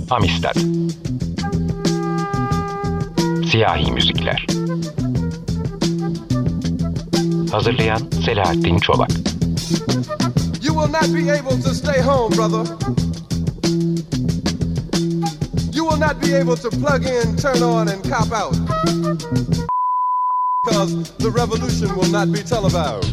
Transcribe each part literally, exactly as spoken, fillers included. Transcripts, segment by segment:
Amistad. Siyahi müzikler. Hazırlayan Selahattin Çolak. You will not be able to stay home, brother. You will not be able to plug in, turn on, and cop out. Because the revolution will not be televised.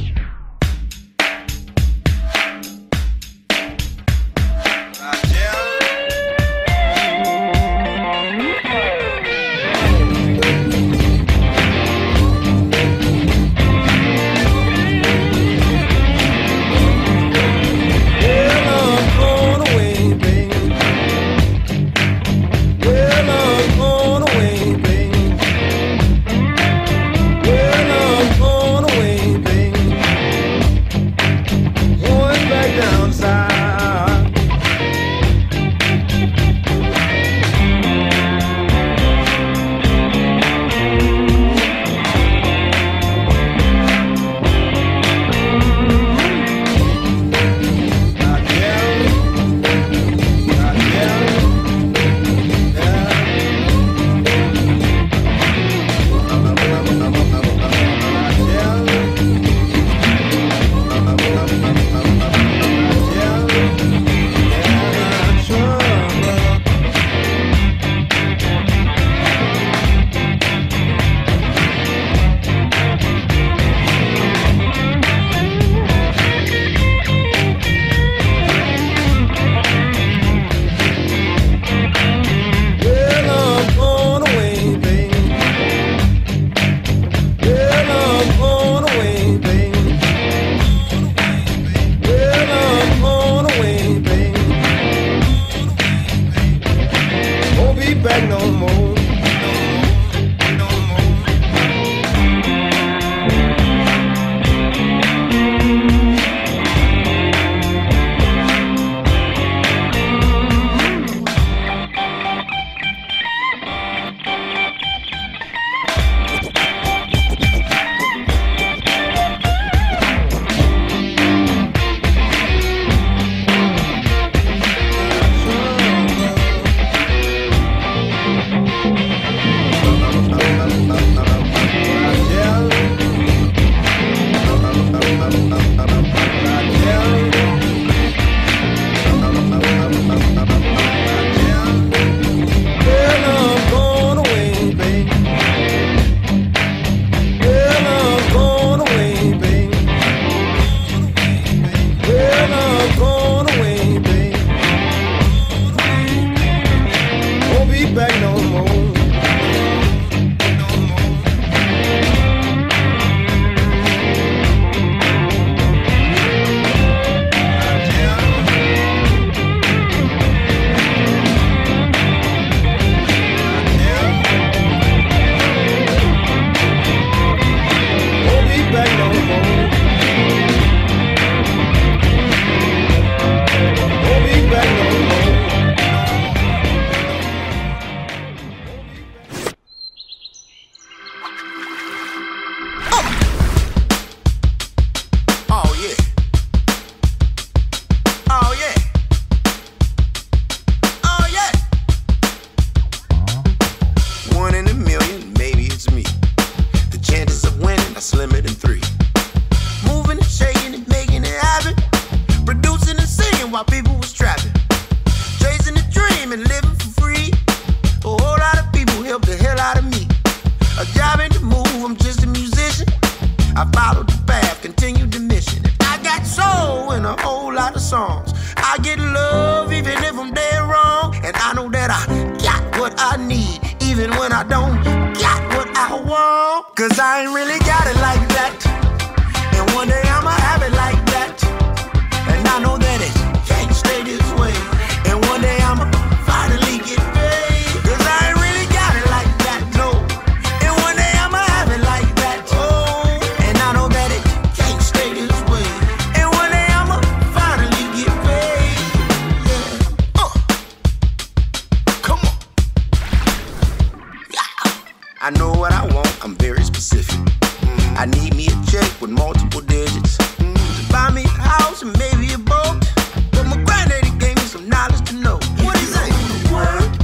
I know what I want, I'm very specific. I need me a check with multiple digits to buy me a house and maybe a boat. But my granddaddy gave me some knowledge to know. What is it? Work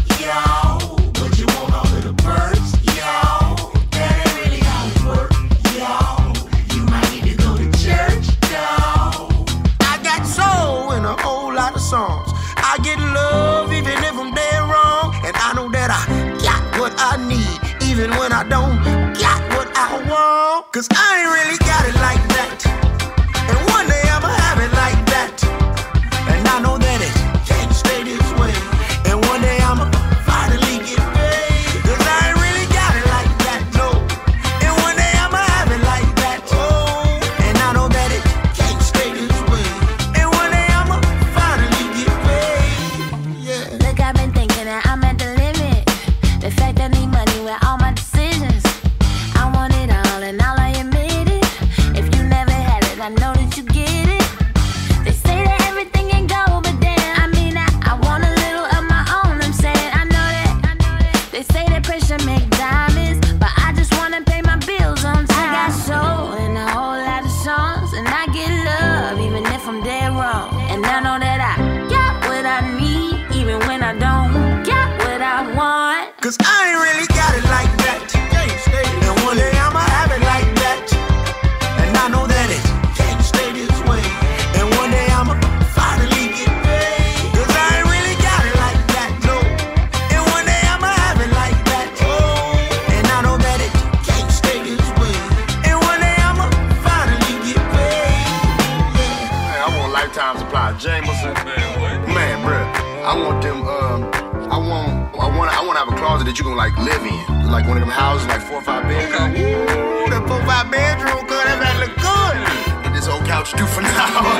can't go, but then I mean I, I want a little of my own. I'm saying I know that, I know that they say that pressure make diamonds, but I just wanna pay my bills on time. I got soul in a whole lot of songs, and I get love even if I'm dead wrong. And I know that I got what I need, even when I don't get what I want. Cause I ain't really got it like that. And one day I'ma have it like that. And I know that it can't stay this way. And one day I'ma finally get paid. Cause I ain't really got it like that, no. And one day I'ma have it like that. Oh, and I know that it can't stay this way. And one day I'ma finally get paid. Hey, I want lifetime supply of Jameson. Man, what? Man, bruh, I want them, um, I want, I want, I want to have a closet that you can like live in, like one of them houses, like four or five bedrooms. Ooh, that four or five bedroom, girl, that man look good. And this old couch too for now.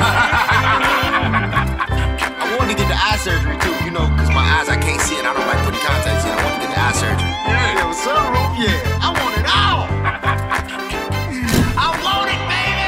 I wanted to get the eye surgery too, you know, cause my eyes I can't see and I don't like putting contacts in. I want to get the eye surgery. Yeah, yeah, sunroof, yeah. I want it all. I want it, baby.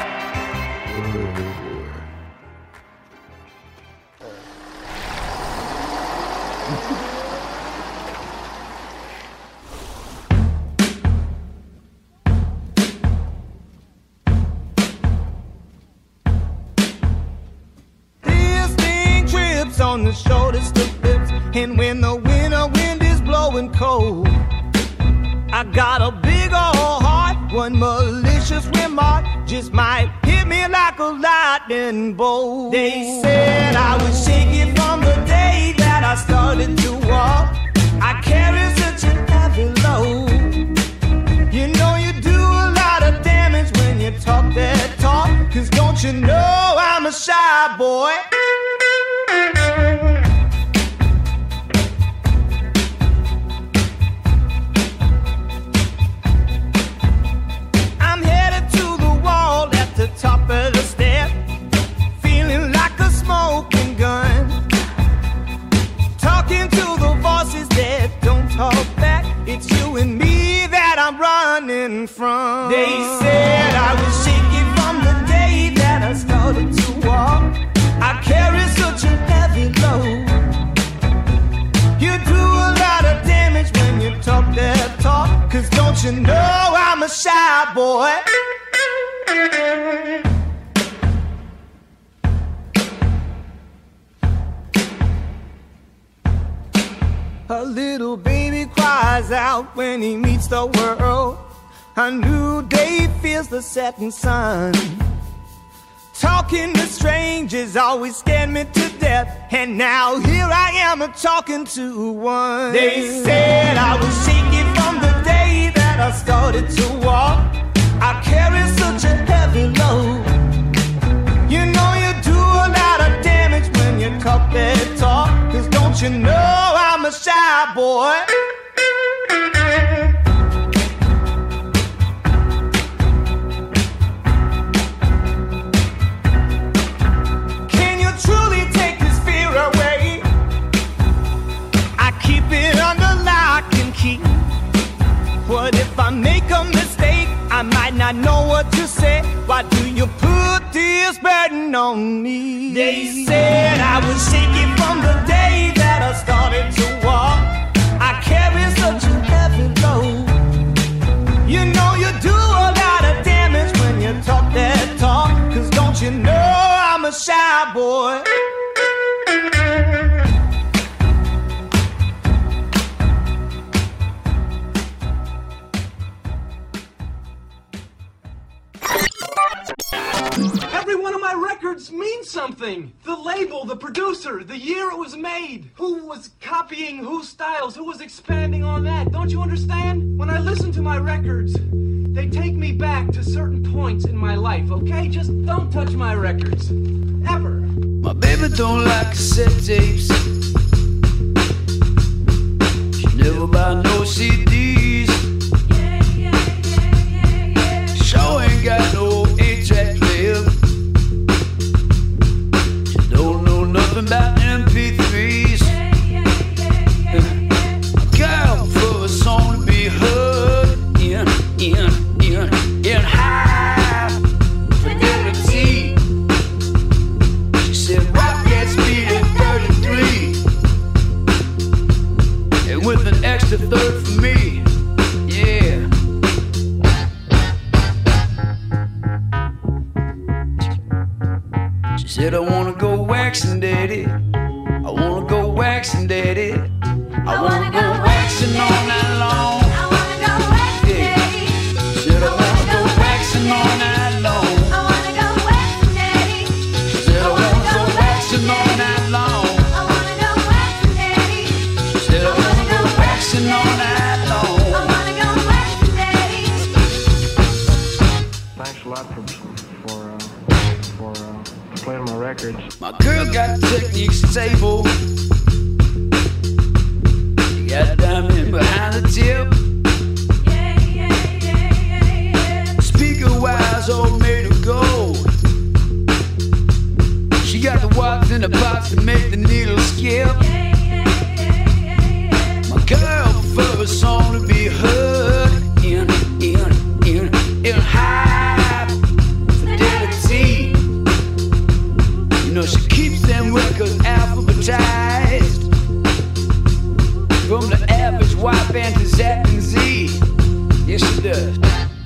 On the shoulders to lips, and when the winter wind is blowing cold, I got a big old heart. One malicious remark just might hit me like a lightning bolt. They said I was shaking from the day that I started to walk. I carry such a heavy load. You know you do a lot of damage when you talk that talk. Cause don't you know I'm a shy boy? Top of the step, feeling like a smoking gun, talking to the voices that don't talk back. It's you and me that I'm running from. They said I was shaking from the day that I started to walk. I carry such a heavy load. You do a lot of damage when you talk that talk. Cause don't you know I'm a shy boy? A little baby cries out when he meets the world. A new day feels the setting sun. Talking to strangers always scared me to death, and now here I am a talking to one. They said I was shaking from the day that I started to walk. I carry such a heavy load. You know you do a lot of damage when you talk that talk. Cause don't you know I'm a shy boy? Can you truly take this fear away? I keep it under lock and key. What if I make a mistake? I might not know what to say. Why do you put this burden on me? They said I was shaking from the day that I started to walk. I carry such a heavy load. You know you do a lot of damage when you talk that talk. Cause don't you know I'm a shy boy? Every one of my records means something. The label, the producer, the year it was made. Who was copying whose styles, who was expanding on that. Don't you understand? When I listen to my records, they take me back to certain points in my life, okay? Just don't touch my records. Ever. My baby don't like cassette tapes. She never buy no C Ds. Yeah, yeah, yeah, yeah, yeah. Sure ain't got no eight-track player. She don't know nothing about M P threes. Yeah, yeah, yeah, yeah, yeah. A girl for a song to be heard in, in, in, in high fidelity. She said, rock She said, I wanna go waxing, daddy. I wanna go waxing, daddy. I wanna go waxing all night long. I wanna go waxing, daddy. She said, I wanna go waxing all night long. I wanna go waxing, daddy. She said, I wanna go waxing all night long. I wanna go waxing, daddy. She said, I wanna go waxing all night long. I wanna go waxing, daddy. Thanks a lot for for uh, for uh, playing my records. My girl got techniques stable. She got a diamond behind the tip. Yeah, yeah, yeah, yeah, yeah. Speaker wires all made of gold. She got the watts and the pots to make the needle skip. Yeah, yeah, yeah, yeah, yeah. My girl prefer a song to be heard in, in, in, in high fidelity. You know, she keeps them records alphabetized, from the average Y band to Zap and Z. Yes, she does.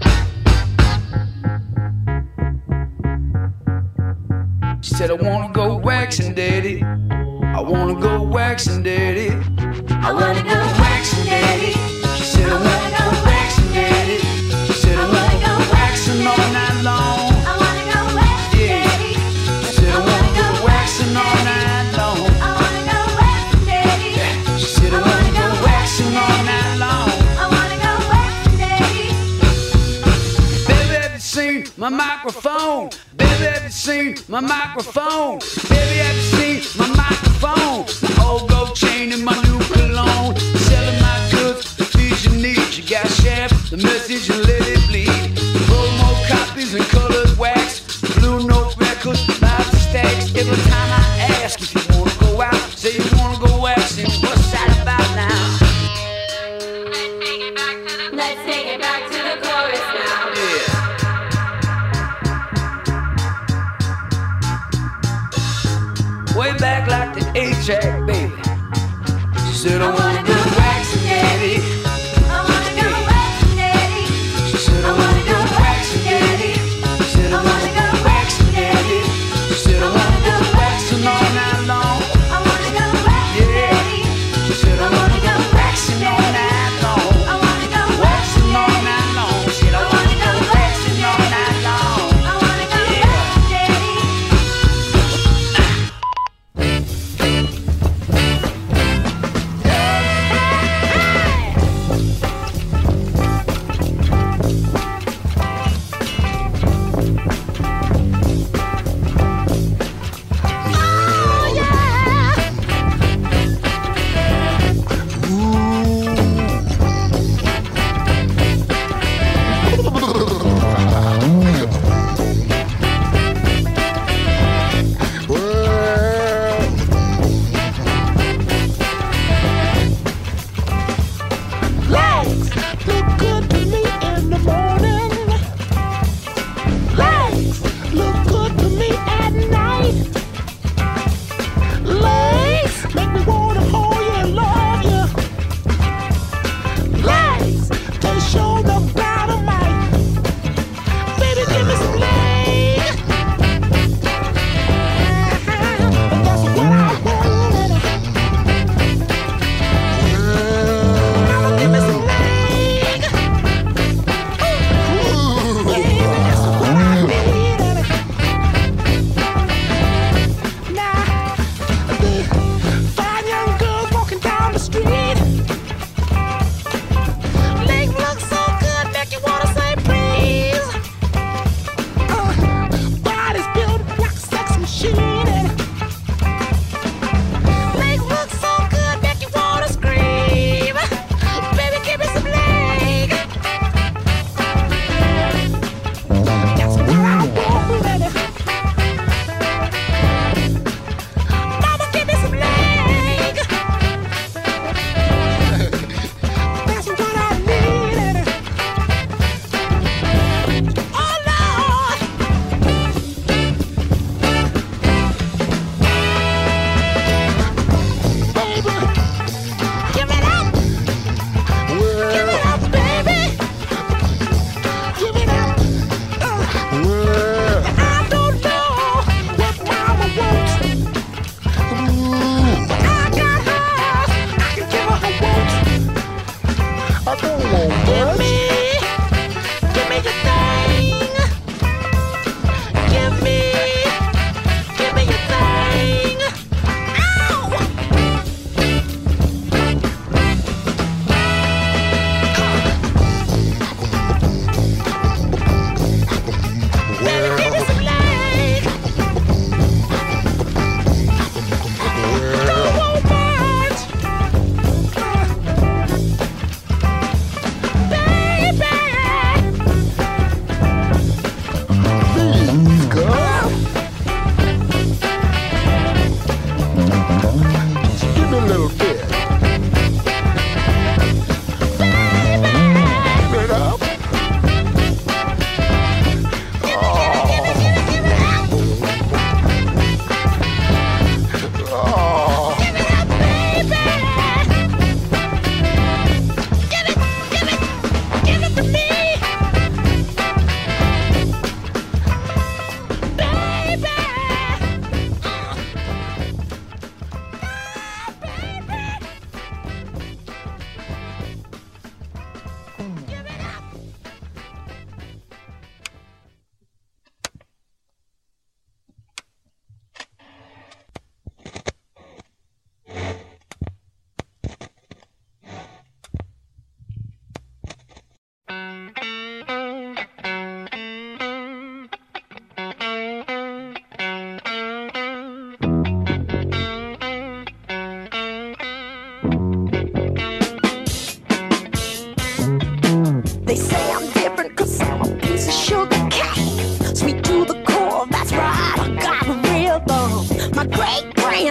She said, I wanna go waxing, daddy. I wanna go waxing, daddy. I wanna go waxing, daddy. She said, I wanna go waxing, daddy. She said, I wanna go waxing all night long. I wanna go waxing, Yeah. daddy. She said, I wanna go waxing all night long. I wanna go waxing, daddy. She said, I wanna go waxing all night long. I wanna go waxing, daddy. Baby, have you seen my microphone? Baby, have you seen my microphone? Baby, have you seen my microphone? My old gold chain and my new cologne. Selling my goods to feed your needs. You got share the message and let it bleed. Promo copies and colored wax. Blue note records, lots of stacks. Every time I ask if you wanna go out, say you wanna go waxing. What's that about now? Let's take it back to the chorus now. Yeah. Way back like the A-track, baby. She said, I wanna go waxing, daddy. I wanna go waxing, daddy. She said, I wanna go waxing, daddy. She said, I wanna go waxing, daddy. She said, I wanna go waxing all night long. I wanna go waxing, Yeah. daddy. She said, I wanna go waxing all night long. I wanna go Waxing all night long. She said, I wanna go waxing all night long. I wanna go waxing, daddy.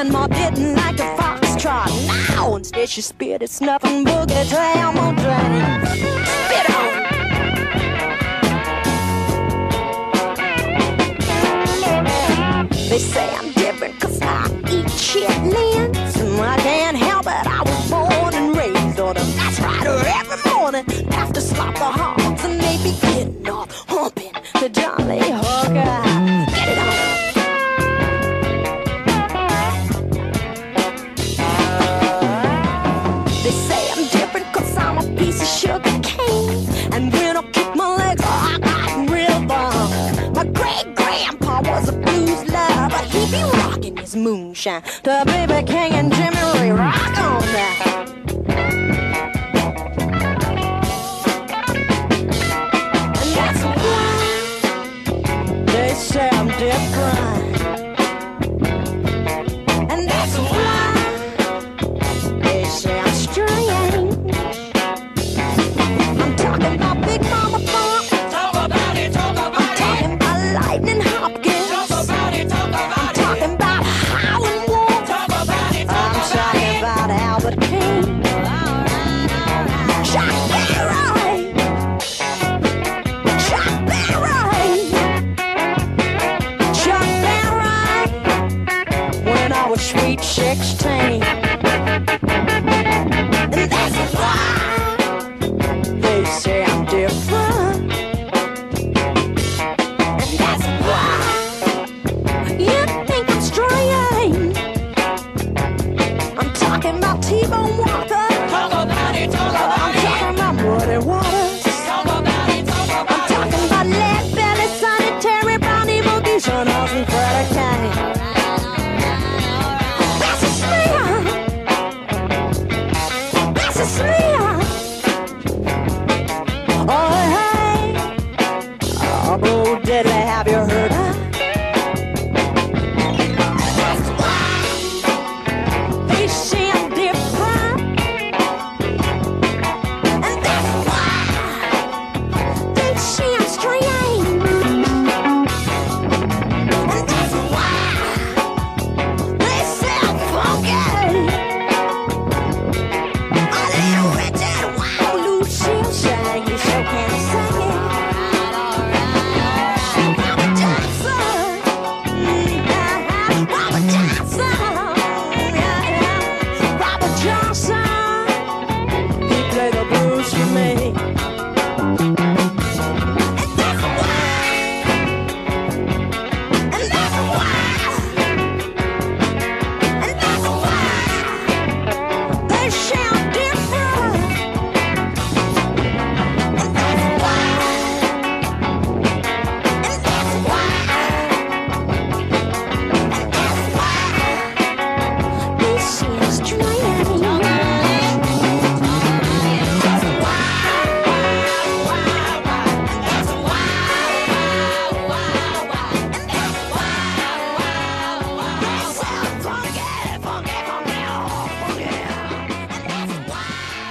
grandma didn't like the foxtrot. Now instead she spit it, snuffing boogie to Elmo Jane. Spit on. They say I'm different cause I eat chitlins. I can't help it, I was born and raised on them. That's right, every morning after slop the hogs, and they be getting off, humping the Jolly Hooker. Get it on. They say I'm different cause I'm a piece of sugar cane. And when I kick my legs, I got rhythm. My great-grandpa was a blues lover, but he be rocking his moonshine. The baby king and Jimmy Ray rock on that. And that's why they say I'm different. And that's why they say I'm strange. I'm talking about Big Mama Funk. Talk about it, talk about it. I'm talking about Lightning Hopkins. Talk about it, talk about it. I'm talking about Howlin' Wolf. Talk about it, talk I'm talking about Albert King. Chuck Berry. Chuck Berry. Chuck Berry. When I was sweet sixteen. And that's why they say I'm different. And that's why you think I'm strange. I'm talking about T-Bone Walker. Talk about it, talk about I'm it. talking about Muddy Waters. Talk about it, talk about I'm talking about Lead Belly, Sonny Terry, Brown Evil Goose, Sean Austin, Freddie Kane. That's a smear. That's a smear. Oh, hey. Oh, Bo Diddley, have you heard her? That's why they say I'm different. And that's why they say I'm strange. And that's why they say I'm funky. A little Richard, wow, Lucille sang, you sure can't sing it. Robert Johnson, mm, Robert Johnson, Robert Johnson, he played the blues for me. And that's why, and that's why, and that's why they say I'm different. And that's why, and that's why, and that's why they say I'm strange. That's why, that's why, and that's why they say I'm funky, funky, funky, oh, funky. And that's why.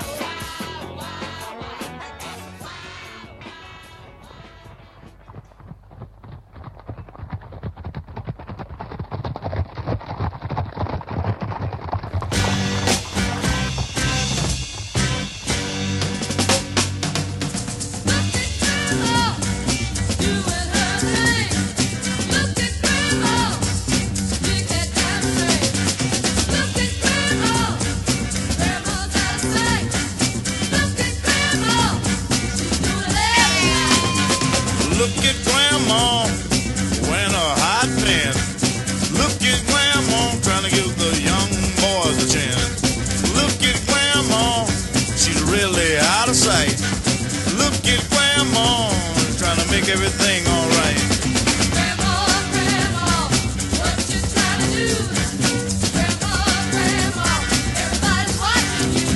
Look at Grandma wearing a hot pants. Look at Grandma trying to give the young boys a chance. Look at Grandma, she's really out of sight. Look at Grandma trying to make everything all right. Grandma, Grandma, what you trying to do? Grandma, Grandma, everybody's watching you.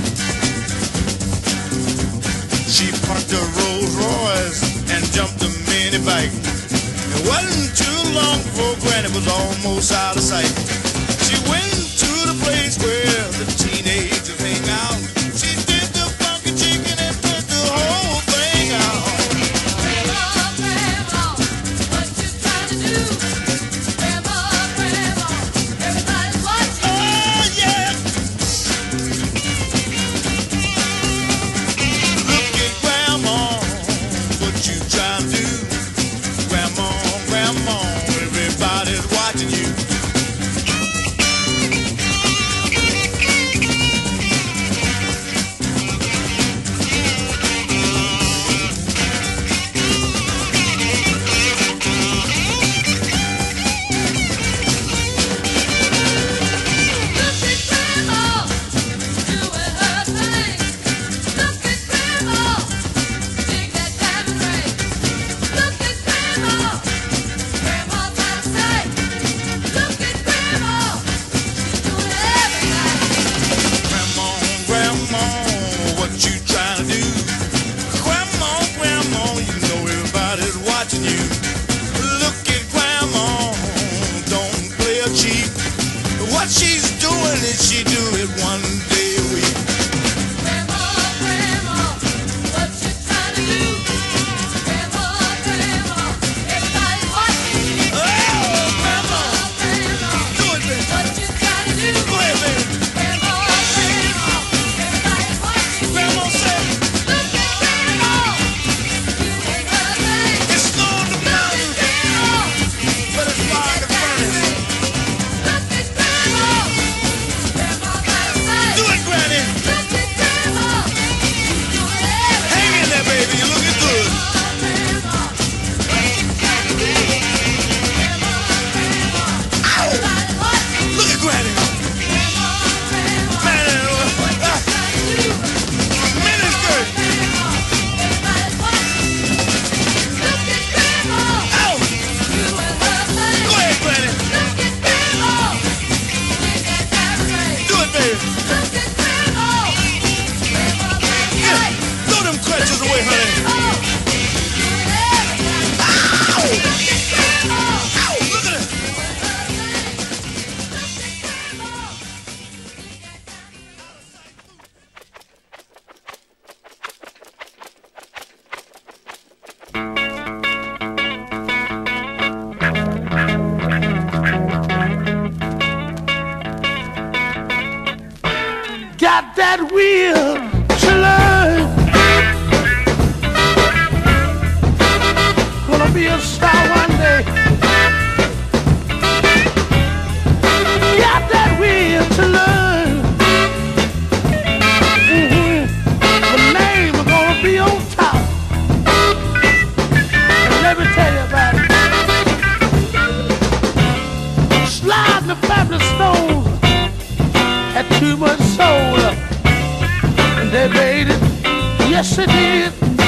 She parked a Rolls Royce and jumped a mini bike. It wasn't too long before Granny was almost out of sight. She went to the place where the teenagers hang out. She did the funky chicken and put the whole thing out. Grandma, Grandma, what you trying to do? Grandma, Grandma, everybody's watching that will to learn. Gonna be a star one day. Got that will to learn. Mm-hmm. The name is gonna be on top. And let me tell you about it. Sliding the family stone had too much soul, and they made it. Yes, they did.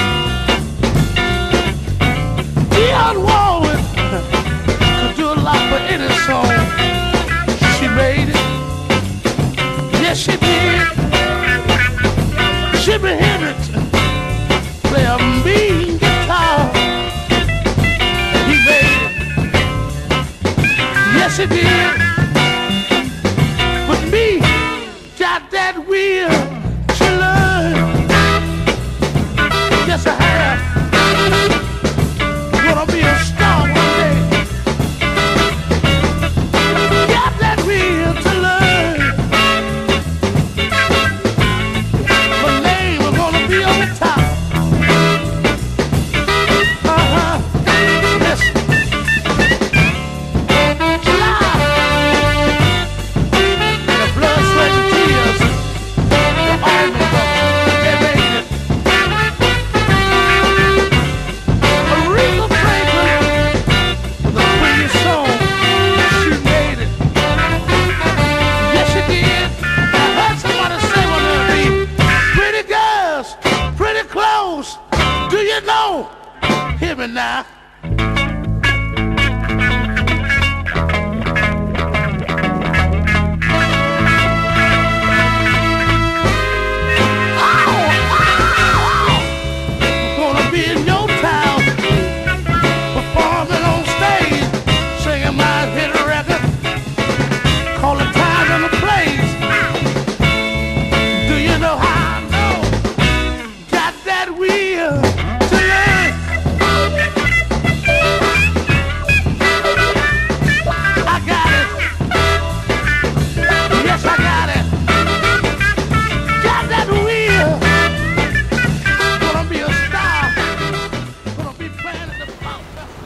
Dionne Warwick could do a lot for any song. She made it. Yes, she did. Jimi Hendrix play a mean guitar. He made it. Yes, he did. But me got that will to learn. Yes, I have. Gonna be a star one day. Got that will to learn. My name is gonna be on top. Uh-huh. Yes. The blood, sweat, and tears. The army brothers, they made it. Aretha Franklin, the pretty song, she made it. Yes, she did. I heard somebody say one of me, pretty girls, pretty clothes. Do you know? Hear me now. Gonna be in your town, performing on stage, singing my hit record, call the time and the place. Do you know how I know? Got that will to learn. I got it. Yes, I got it. Got that will. Gonna be a star. Gonna be playing in the pop.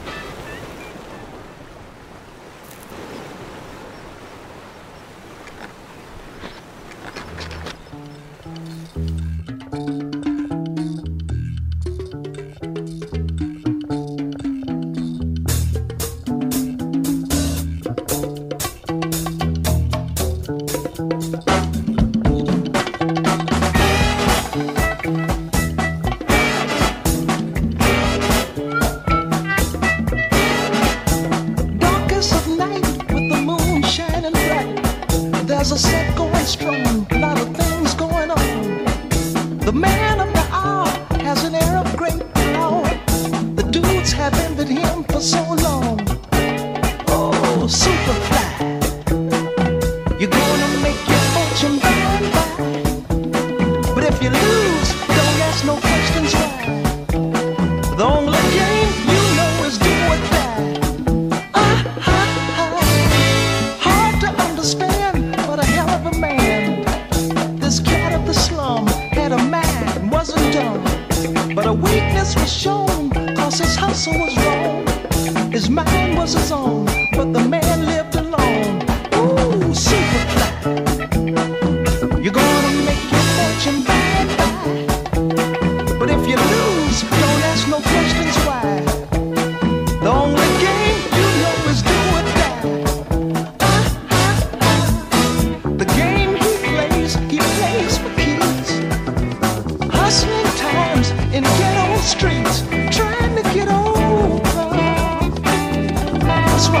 Darkest of night with the moon shining bright. There's a set going strong, a lot of things going on. The man of the hour has an air of great power. The dudes have envied him for so long. Oh, Superfly, you're gonna make your fortune by and by. But if you lose, don't ask no questions why. The only game you know is do or die. Hard to understand, but a hell of a man. This cat of the slum had a mind, wasn't dumb. But a weakness was shown, cause his hustle was wrong. His mind was his own, but the man lived alone. Ooh, Superfly, you're gonna make your fortune by and by. But if you lose, don't ask no questions why. The only game you know is do or die. The game he plays, he plays for keys. Hustling times in ghetto streets, trying to get over. That's why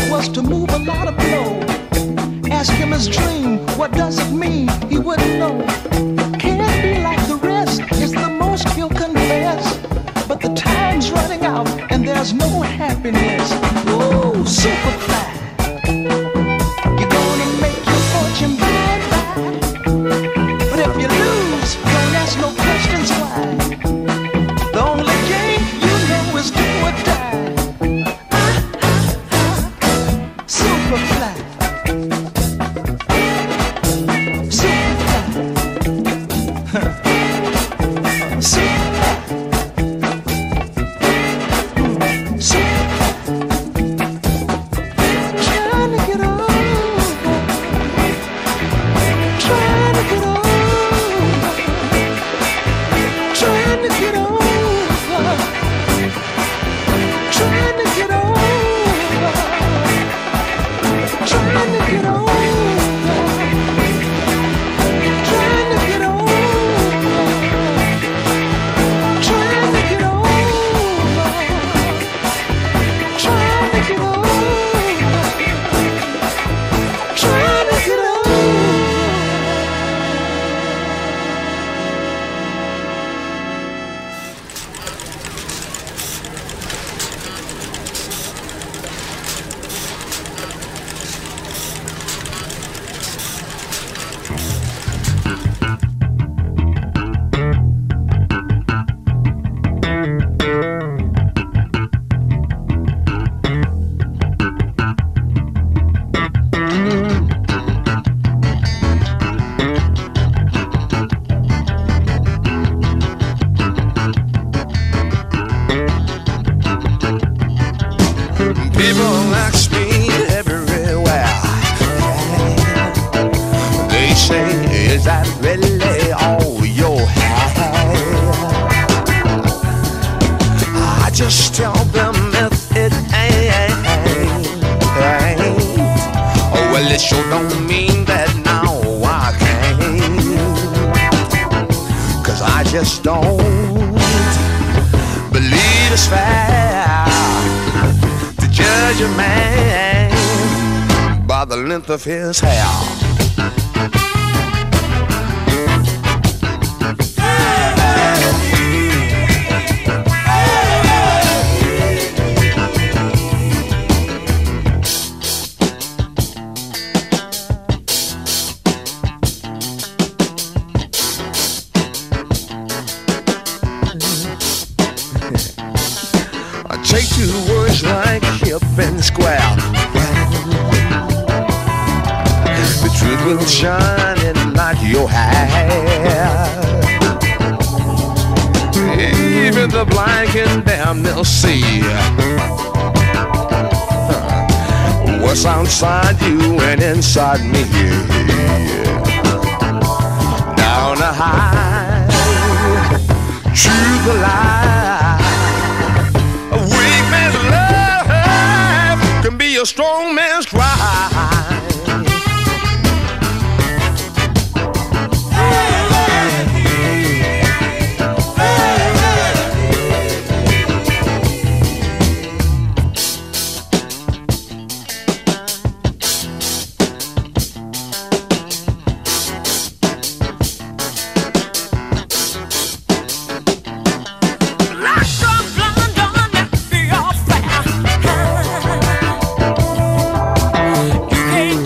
was to move a lot of blow. Ask him his dream, what does it mean? He wouldn't know. Can't be like the rest, it's the most he'll confess. But the time's running out and there's no happiness. Ooh, Superfly, you're gonna make your fortune bye-bye. But if you lose, don't ask no questions why. The only game you know is do or die. Superfly. Of his hair. I take two words like hip and square. Truth will shine and not your hair. Even the blind can damn near see what's outside you and inside me. Down the high, through the lie. A weak man's love can be a strong man's cry. You can't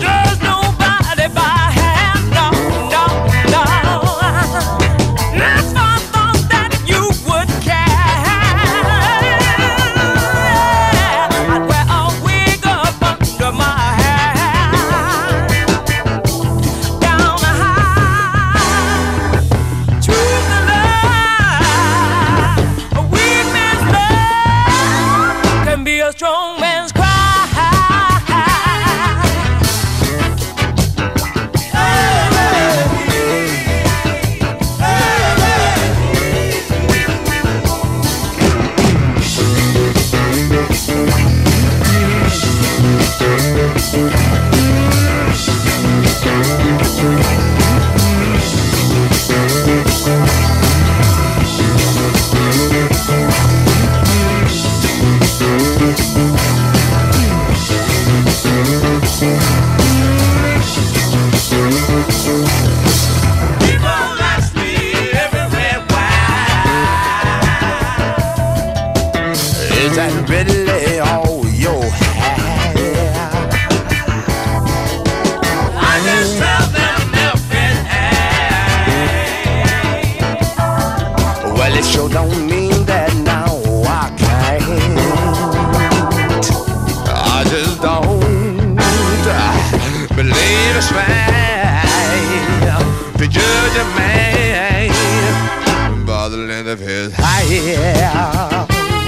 satisfied to judge a man by the length of his hair.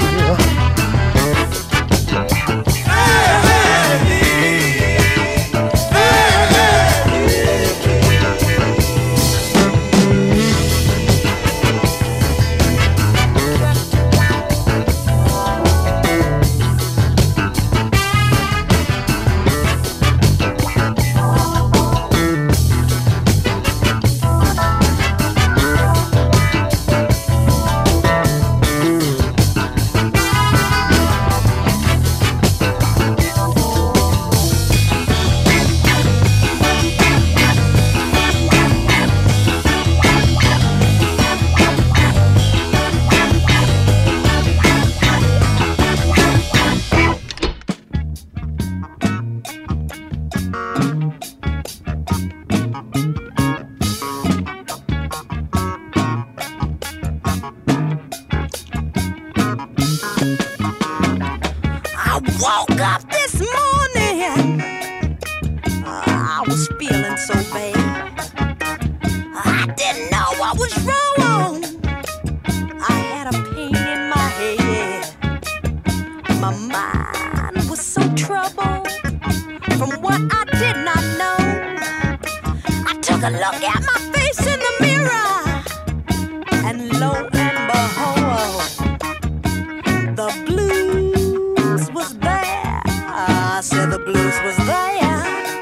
Woke up this morning, I was feeling so bad. I didn't know what was wrong. I had a pain in my head. My mind was so troubled from what I did not know. I took a look at my face in the mirror, and lo and behold, the blues was there. I said the blues was there.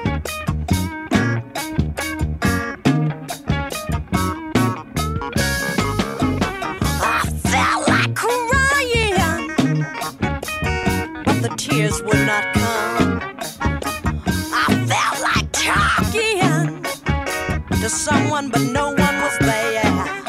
I felt like crying, but the tears would not come. I felt like talking to someone, but no one was there.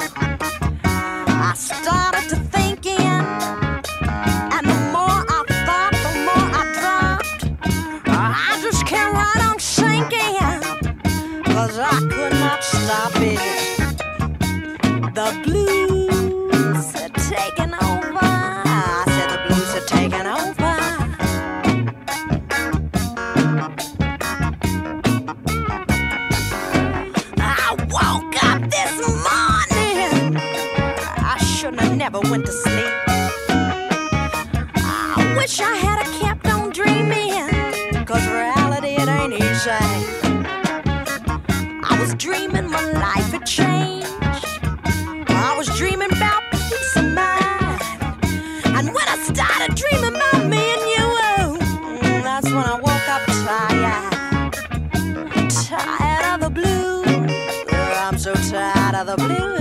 I started to thinking, and the more I thought, the more I dropped. I just kept right on sinking, 'cause I could not stop it. The blues had taken over. I said the blues had taken over. I woke up this morning. I shouldn't have never went to sleep. I wish I had a kept on dreaming, 'cause reality it ain't easy. I was dreaming my life had changed. I was dreaming about peace of mind. And when I started dreaming about me and you, mm, that's when I woke up tired. Tired of the blues. I'm so tired of the blues.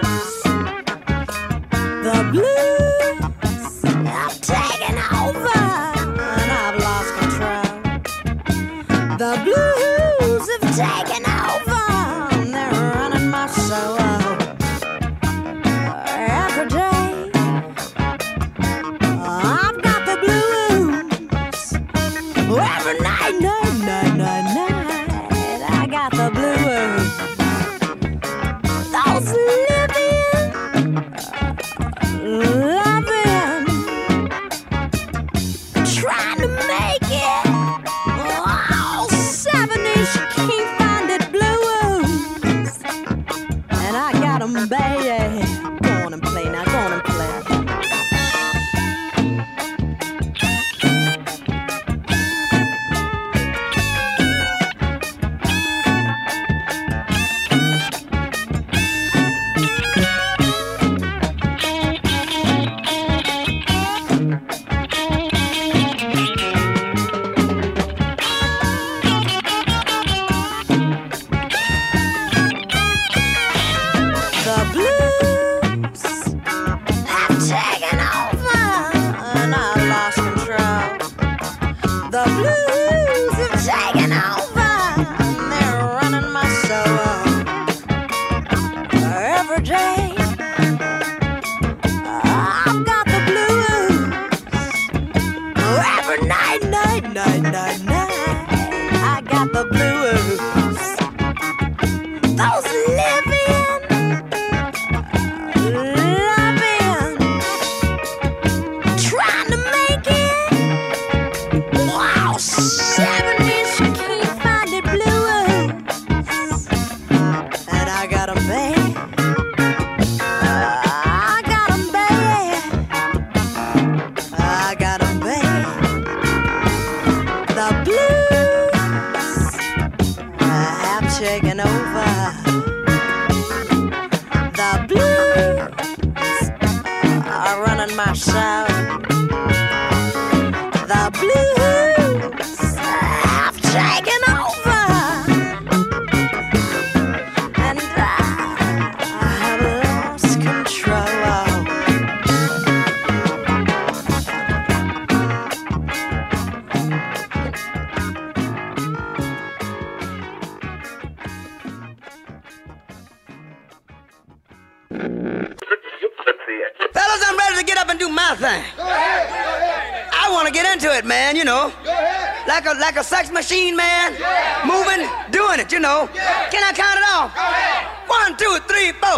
The blues have taken over, and I've lost control. The blues have taken over, and they're running my soul. Every day, I've got the blues. Every night, night, night, night, night, I got the blues. Those living, loving, trying to make it. Oh, seventies can't find it blues, and I got 'em, baby. Go on and play now, go on and play. have taken over. The blues are running my show. The blues have taken over, and I have lost control. Fellas, I'm ready to get up and do my thing. Go ahead, go ahead. I want to get into it, man, you know. Go ahead. Like a like a sex machine, man. Yeah. Moving, doing it, you know. Yeah. Can I count it off? Go ahead. One, two, three, four.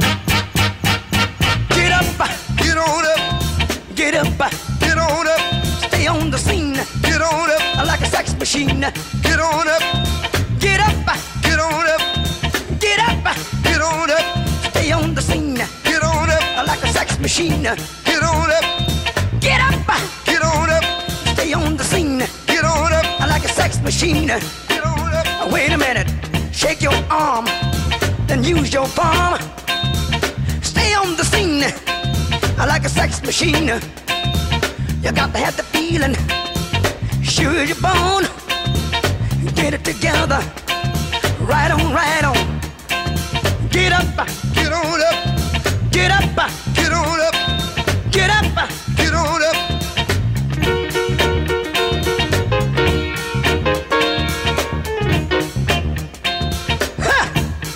Get up, Get on up, get up, get on up, stay on the scene. get on up, Like a sex machine. get on up, Get up, get on up, get up, get on up, stay on the scene. get on up, Like a sex machine. get on up, Get up, get on up, stay on the scene. get on up, Like a sex machine. get on up. Wait a minute, shake your arm, then use your palm. Stay on the scene, like a sex machine. You got to have the feeling, sure you're born. Get it together, right on, right on. Get up, Get on up, get up, get on up, get up. get on up. Ha!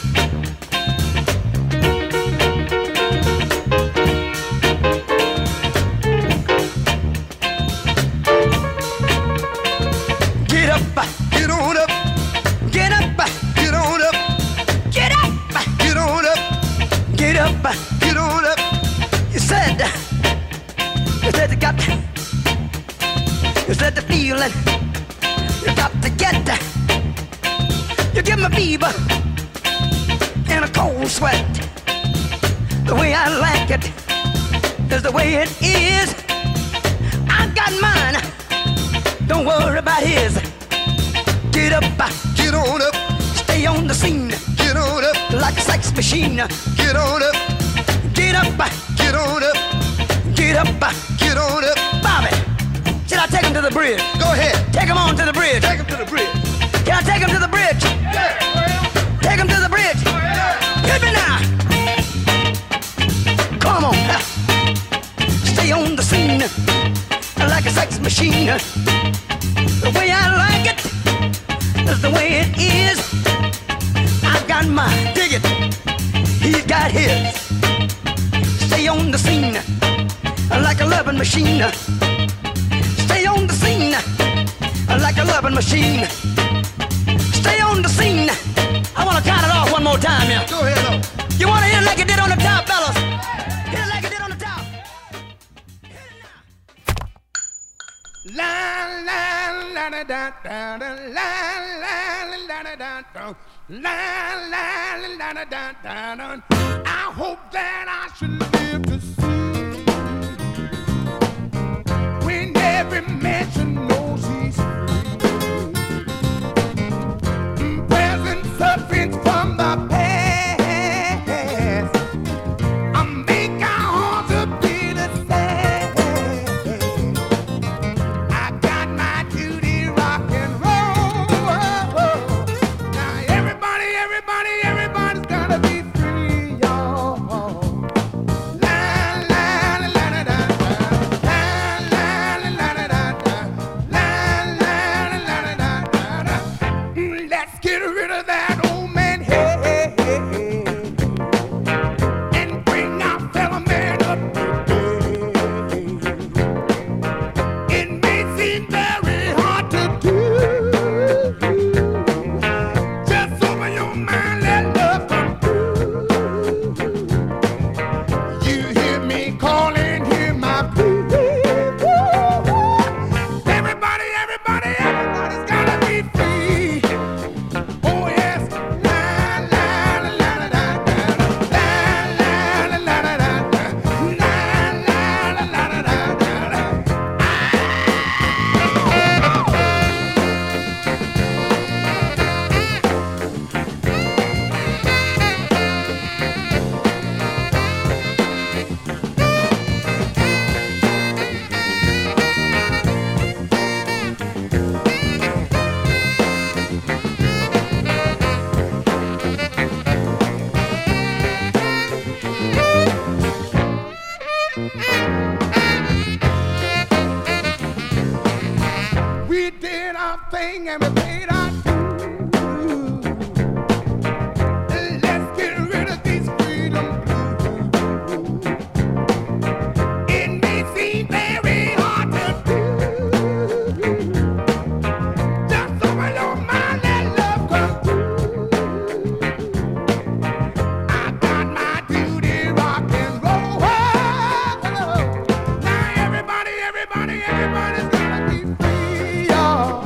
Get up, Get on up, get up, get on up, get up, get on up, get up. get on up. You said, you said you got, you said the feeling, you got to get. You give me fever and a cold sweat. The way I like it is the way it is. I got mine, don't worry about his. Get up, Get on up, stay on the scene get on up, like a sex machine. get on up, Get up, get on up, get up. get on up. Bobby, should I take him to the bridge? Go ahead, Take him on to the bridge. take him to the bridge. Can I take him to the bridge? Take him to the bridge. Hit me now. Come on. Stay on the scene like a sex machine. The way I like it is the way it is. I got mine. Dig it. He's got his. Stay on the scene like a loving machine. Stay on the scene like a loving machine. Stay on the scene. I want to count it off one more time here. Go ahead, though. You want to hit it like it did on the top, fellas? Hit it like it did on the top. La la la da da da da la la la da da da la la la da da da da. I hope that I should live to see when every man should know she's free. Present sufferings from the past. I make our hearts a bit sad. I got my duty rock and roll. Now everybody, everybody, everybody's gotta be free, y'all. La la la la da da, la la la la da da, la la la la da da. Let's get rid of that old man head and bring our fellow man up today. It may seem very hard to do. Just open your mind, let love come through. You hear me calling, hear my plea. Everybody, everybody, everybody's gotta be free. Oh yes, thing and we paid our dues. Let's get rid of these freedom blues. It may seem very hard to do. Just open your mind and love come through. I got my duty rock and roll. Now everybody, everybody, everybody's gotta be free, y'all.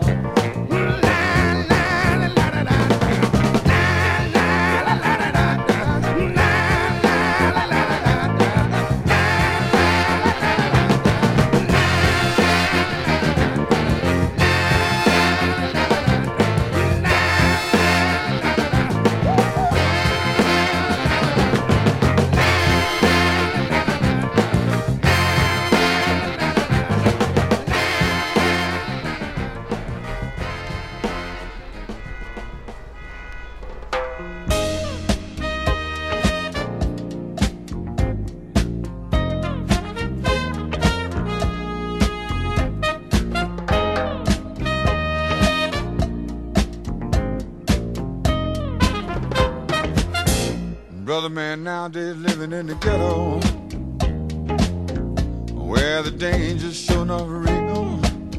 Brother man nowadays living in the ghetto, where the danger's sure enough real.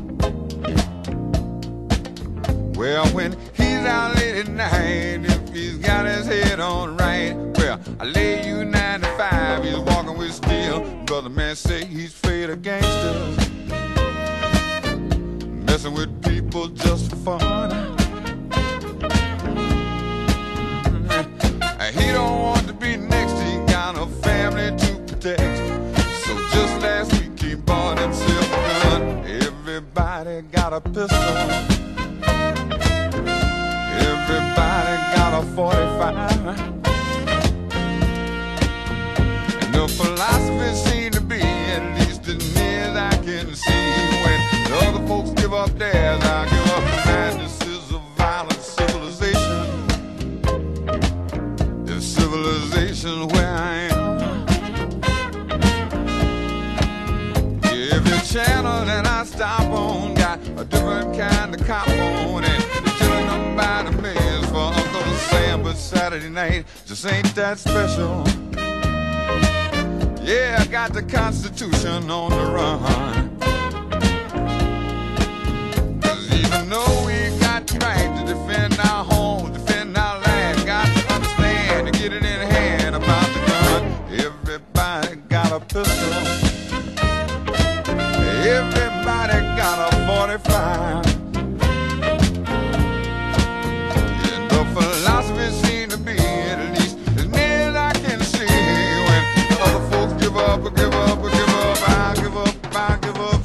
Well, when he's out late at night, if he's got his head on right, well, I lay you nine to five, he's walking with steel. Brother man say he's afraid of gangsters, messing with people just for fun. He don't want to be next, he got a family to protect. So just last week he bought himself a gun. Everybody got a pistol, everybody got a forty-five. And the philosophy seems to be, at least as near as I can see, when the other folks give up theirs, I give up mine. This is a violent civilization, civilization where I am. Every channel that I stop on got a different kind of cop on, and they're killing them by the millions for Uncle Sam. But Saturday night just ain't that special. Yeah, I got the Constitution on the run. 'Cause even though we got the right to defend our home, defend our land, got to understand to get it in hand about the gun. Everybody got a pistol, everybody got a forty-five. And the philosophy seems to be, at least as near as I can see, when the other folks give up, or give up, or give up, I give up, I give up.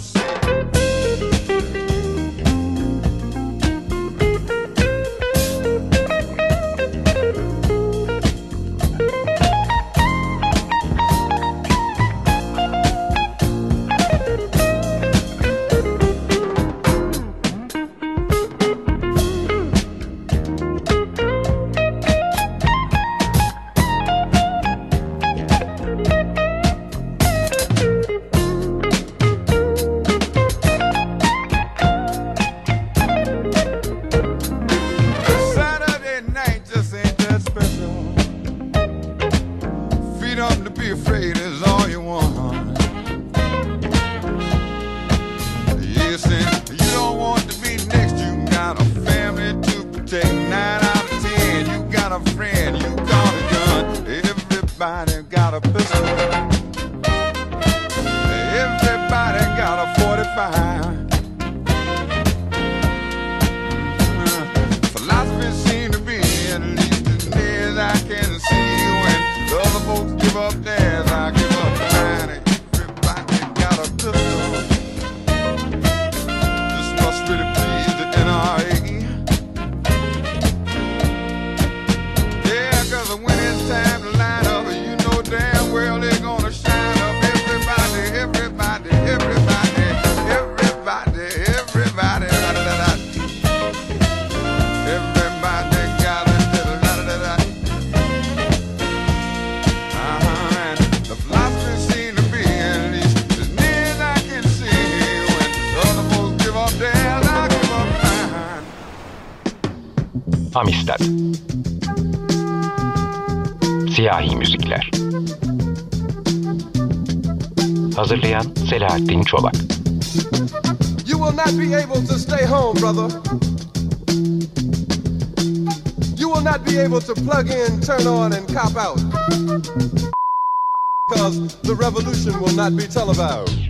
Amistad. Siyahi müzikler. Hazırlayan Selahattin Çolak. You will not be able to stay home, brother. You will not be able to plug in, turn on, and cop out. Because the revolution will not be televised.